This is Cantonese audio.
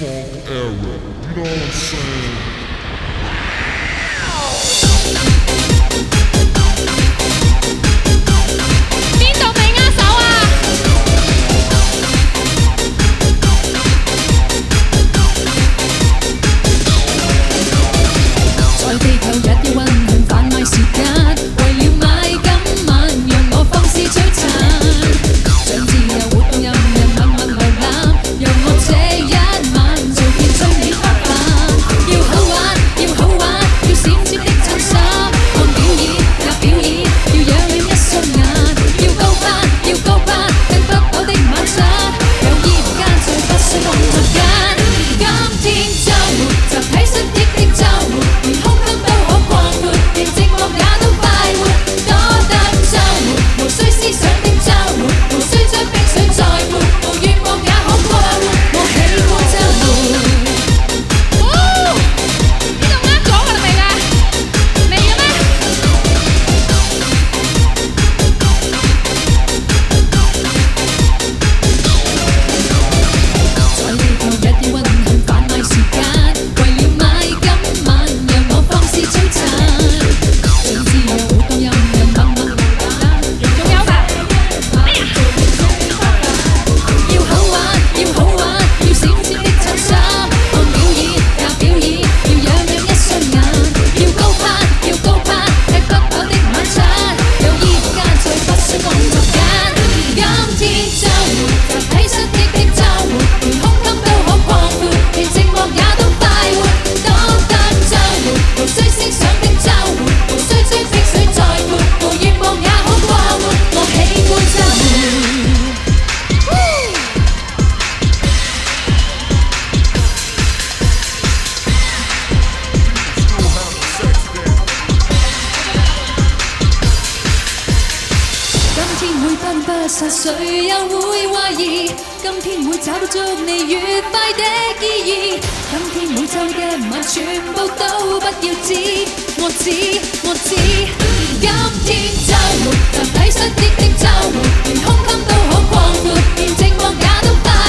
default error. You know what I'm saying? 邊度未握手啊？在地球日要運行販賣時間，為了買今晚，讓我放肆璀璨，像自由活動任人默默瀏覽，讓我這一晚做件最美花瓣。要好玩，要好玩，要閃閃的襯衫，看表演也表演，要養了一雙眼，要高攀，要高攀，聽不到的晚餐，有意間最不需工作間。今天週末，集體失憶的週末，連空間都可擴闊，連寂寞也都快活，多得週末，無需思想的週末，無需將冰水再潑，無願望也可過活，我喜歡週末。呢度啱咗㗎啦未㗎？未嘅咩？在地球日要運行販賣時間，為了買今晚，讓我放肆璀璨，像自由活動任人默默瀏覽。仲有㗎？咩啊？要好玩，要好玩，要閃閃的襯衫，看表演也表演，要養一雙眼，要高攀，要高攀，吃不飽的晚餐，有意間最不需工作間。今天週末，集體失憶的週末，連空間都可擴闊，連寂寞也都快活，多得週末，無需思想的週末，無需將冰水再潑，無願望也可過活，我喜歡週末。今天會奔不殺，誰又會懷疑？今天會找到祝你愉快的意義。今天每週一晚，全部都不要知，我知，我知。今天週末，集體失憶的週末，連空間都可擴闊，連寂寞也都快